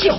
笑。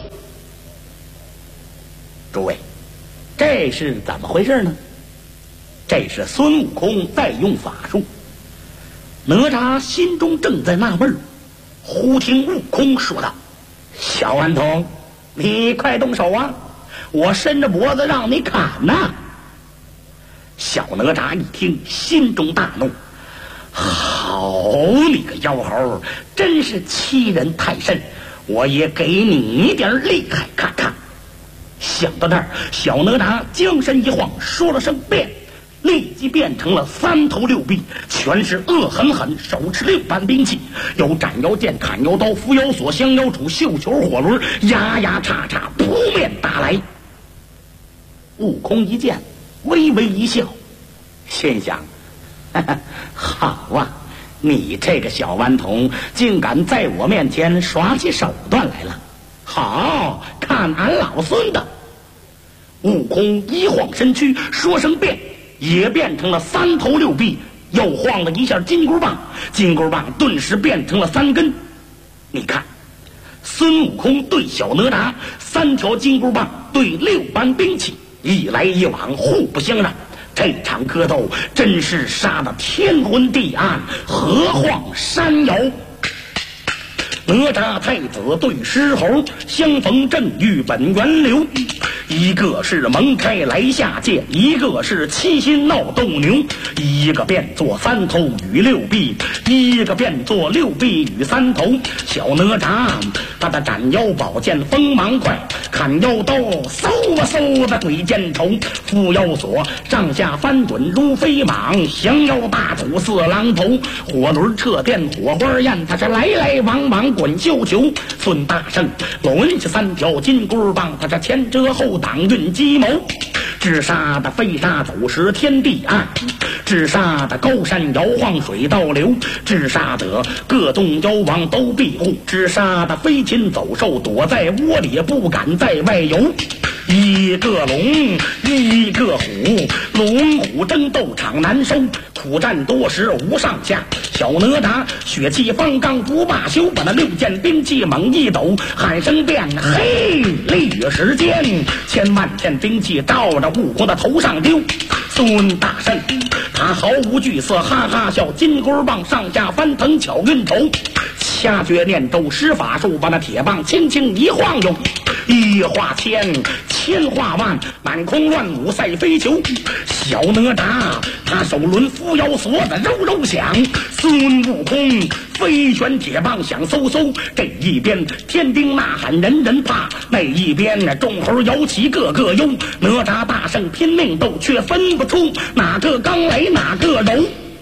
诸位，这是怎么回事呢？这是孙悟空在用法术。哪吒心中正在纳闷，忽听悟空说道：“小顽童，你快动手啊！我伸着脖子让你砍呐！”小哪吒一听，心中大怒：“好你个妖猴，真是欺人太甚！我也给你一点厉害看看！”想到那儿，小哪吒将身一晃，说了声变，立即变成了三头六臂，全是恶狠狠，手持6般兵器，有斩妖剑、砍妖刀、伏妖锁、降妖杵、绣球火轮，压压叉叉扑面打来。悟空一见，微微一笑，心想：哈哈，好啊，你这个小顽童竟敢在我面前耍起手段来了，好看俺老孙的！悟空一晃身躯，说声变，也变成了三头六臂，又晃了一下金箍棒，金箍棒顿时变成了3根。你看，孙悟空对小哪吒，3条金箍棒对6般兵器，一来一往，互不相让。这场格斗真是杀得天昏地暗，何况山摇。哪吒太子对狮猴，相逢正遇本源流。一个是蒙开来下界，一个是七心闹斗牛，一个变作3头与6臂，一个变作6臂与3头。小哪吒他的斩妖宝剑锋芒快，砍妖刀嗖啊嗖的鬼见愁，伏妖锁上下翻滚如飞蟒，降妖大杵4郎头，火轮掣电火花焰，他是来来往往滚绣球。孙大圣抡起3条金箍棒，他是前遮后挡运计谋，直杀的飞沙走石天地暗，直杀的高山摇晃水倒流，直杀的各宗妖王都庇护，直杀的飞禽走兽躲在窝里不敢在外游。一个龙一个虎，龙虎争斗场难收，苦战多时无上下。小哪吒血气方刚不罢休，把那6件兵器猛一抖，喊声变，嘿，立时间千万件兵器照着悟空的头上丢。孙大圣他毫无惧色，哈哈笑，金箍棒上下翻腾巧运筹，掐诀念咒施法术，把那铁棒轻轻一晃悠，一化千，千化万，满空乱舞赛飞球。小哪吒他手抡伏妖锁的柔柔响，孙悟空飞旋铁棒响嗖嗖。这一边天兵呐喊人人怕，那一边众猴摇旗个个忧。哪吒大圣拼命斗，却分不出哪个刚来哪个柔。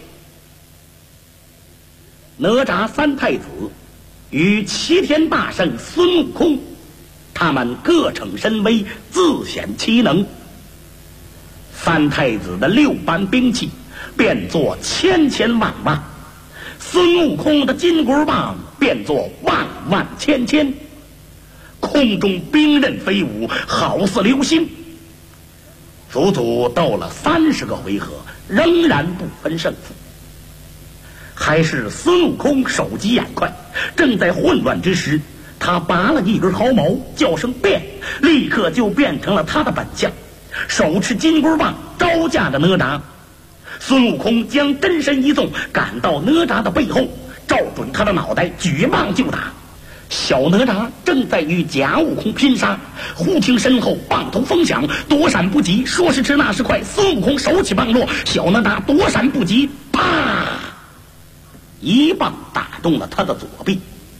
哪吒3太子与齐天大圣孙悟空，他们各逞神威，自显其能。3太子的6般兵器变作千千万万，孙悟空的金箍棒变作万万千千，空中兵刃飞舞，好似流星。足足斗了30个回合，仍然不分胜负。还是孙悟空手疾眼快，正在混乱之时，他拔了一根毫毛，叫声变，立刻就变成了他的本相，手持金箍棒招架着哪吒。孙悟空将真身一纵，赶到哪吒的背后，照准他的脑袋，举棒就打。小哪吒正在与假悟空拼杀，忽听身后棒头风响，躲闪不及，说时迟那时快，孙悟空手起棒落，小哪吒躲闪不及，啪，一棒打中了他的左臂。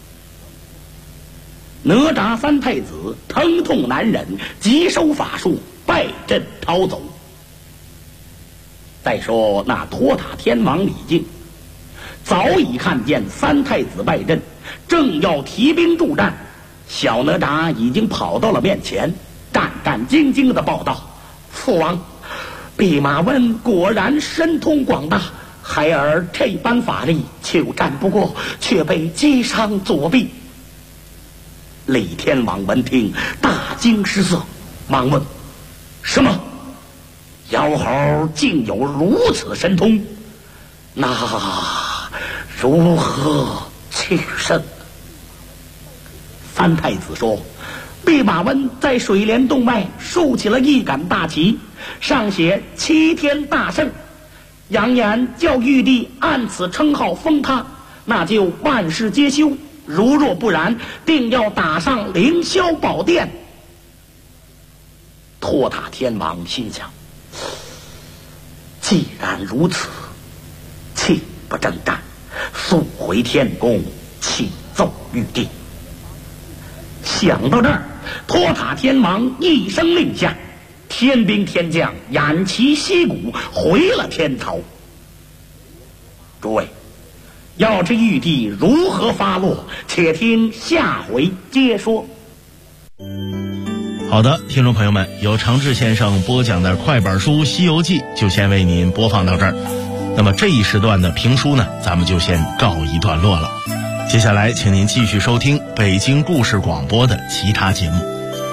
哪吒3太子疼痛难忍，急收法术，败阵逃走。再说那托塔天王李靖，早已看见3太子败阵，正要提兵助战，小哪吒已经跑到了面前，战战兢兢地报道：“父王，弼马温果然神通广大，孩儿这般法力求战不过，却被击伤左臂。”李天王闻听，大惊失色，忙问：“什么？妖猴竟有如此神通？那如何取胜？”3太子说：“ 弼马温在水帘洞外竖起了一杆大旗，上写7天大圣，扬言叫玉帝按此称号封他，那就万事皆休，如若不然，定要打上凌霄宝殿。托塔天王心想，既然如此，弃不征战，速回天宫启奏玉帝。想到这儿，托塔天王一声令下，天兵天将偃旗息鼓，回了天朝。诸位，要知玉帝如何发落，且听下回接说。 好的，听众朋友们，由长治先生播讲的快板书《西游记》就先为您播放到这儿。那么这一时段的评书呢，咱们就先告一段落了。接下来请您继续收听北京故事广播的其他节目。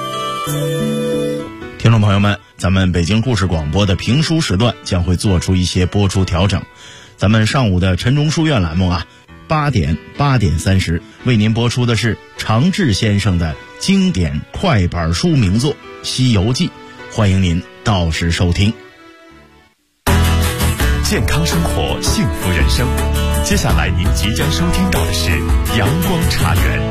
听众朋友们，咱们北京故事广播的评书时段将会做出一些播出调整。咱们上午的晨钟书院栏目8点30为您播出的是长治先生的经典快板书名作《西游记》，欢迎您到时收听。 健康生活，幸福人生。接下来您即将收听到的是阳光茶园。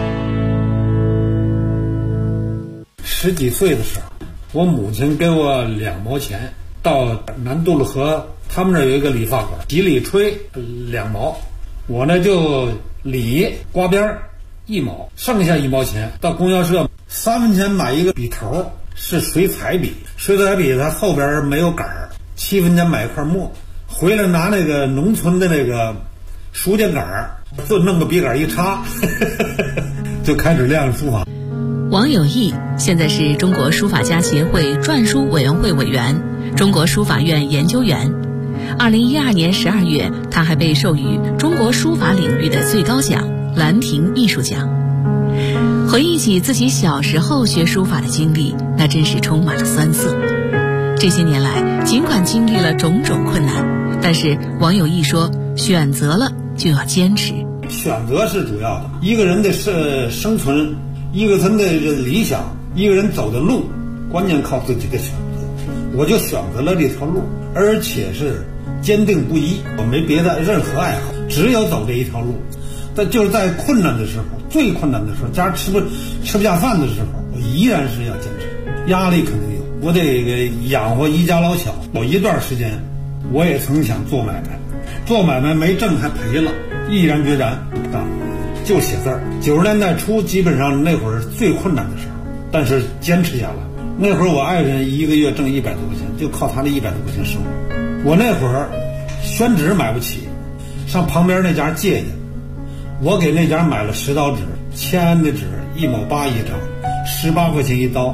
10几岁的时候，我母亲给我2毛钱，到南渡了河，他们那有一个理发馆，洗理吹2毛，我呢就理刮边1毛，剩下1毛钱到供销社3分钱买一个笔头，是水彩笔，水彩笔它后边没有杆儿，7分钱买一块墨，回来拿那个农村的那个书架杆儿，就弄个笔杆一插就开始练书法。 王有义现在是中国书法家协会篆书委员会委员，中国书法院研究员。2012年12月，他还被授予中国书法领域的最高奖兰亭艺术奖。回忆起自己小时候学书法的经历，那真是充满了酸涩。这些年来，尽管经历了种种困难，但是王有义说，选择了就要坚持。 选择是主要的，一个人的生存，一个人的理想，一个人走的路，关键靠自己的选择。我就选择了这条路，而且是坚定不移，我没别的任何爱好，只有走这一条路。但就是在困难的时候，最困难的时候，家吃不下饭的时候，我依然是要坚持。压力肯定有，我得养活一家老小。有一段时间，我也曾想做买卖，做买卖没挣还赔了，毅然决然不干，就写字儿。90年代初，基本上那会儿最困难的时候，但是坚持下来。那会儿我爱人一个月挣100多块钱，就靠他的100多块钱生活。我那会儿宣纸买不起，上旁边那家借去，我给那家买了10刀纸，签的纸1毛8一张，18块钱一刀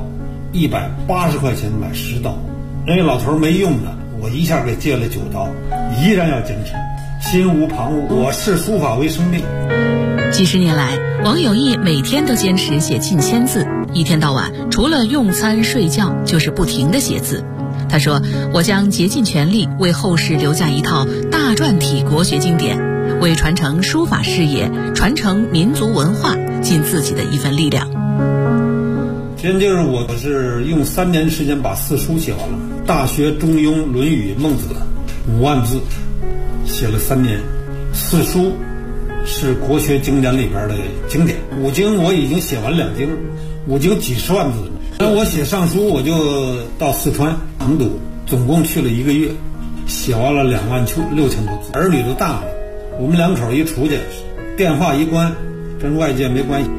，180块钱买10刀。人家老头没用的，我一下给借了9刀，依然要坚持，心无旁骛。我视书法为生命。 几十年来，王有义每天都坚持写近1000字，一天到晚除了用餐睡觉就是不停地写字。他说，我将竭尽全力为后世留下一套大篆体国学经典，为传承书法事业、传承民族文化尽自己的一份力量。 真就是我是用3年时间把4书写完了，《大学》《中庸》《论语》《孟子》5万字，写了3年。4书是国学经典里边的经典，5经我已经写完2经，5经几十万字。那我写上书，我就到四川成都，总共去了1个月，写完了26000多字。儿女都大了，我们2口一出去，电话一关，跟外界没关系。